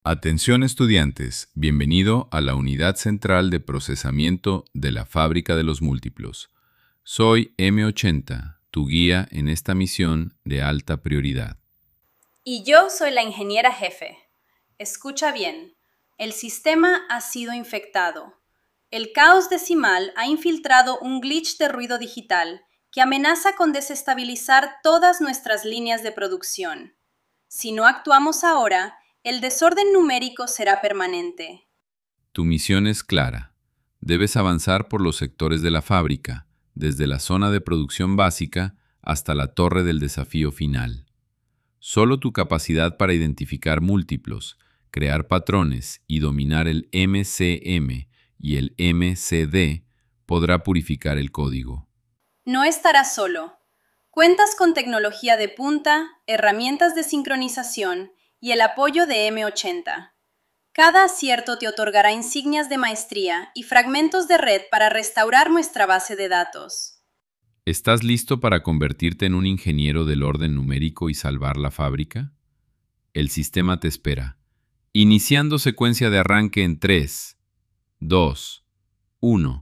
Atención estudiantes, bienvenido a la Unidad Central de Procesamiento de la Fábrica de los Múltiplos. Soy M80, tu guía en esta misión de alta prioridad. Y yo soy la ingeniera jefe. Escucha bien, el sistema ha sido infectado. El caos decimal ha infiltrado un glitch de ruido digital que amenaza con desestabilizar todas nuestras líneas de producción. Si no actuamos ahora, el desorden numérico será permanente. Tu misión es clara. Debes avanzar por los sectores de la fábrica, desde la zona de producción básica hasta la torre del desafío final. Solo tu capacidad para identificar múltiplos, crear patrones y dominar el MCM y el MCD podrá purificar el código. No estarás solo. Cuentas con tecnología de punta, herramientas de sincronización y el apoyo de M80. Cada acierto te otorgará insignias de maestría y fragmentos de red para restaurar nuestra base de datos. ¿Estás listo para convertirte en un ingeniero del orden numérico y salvar la fábrica? El sistema te espera. Iniciando secuencia de arranque en 3, 2, 1.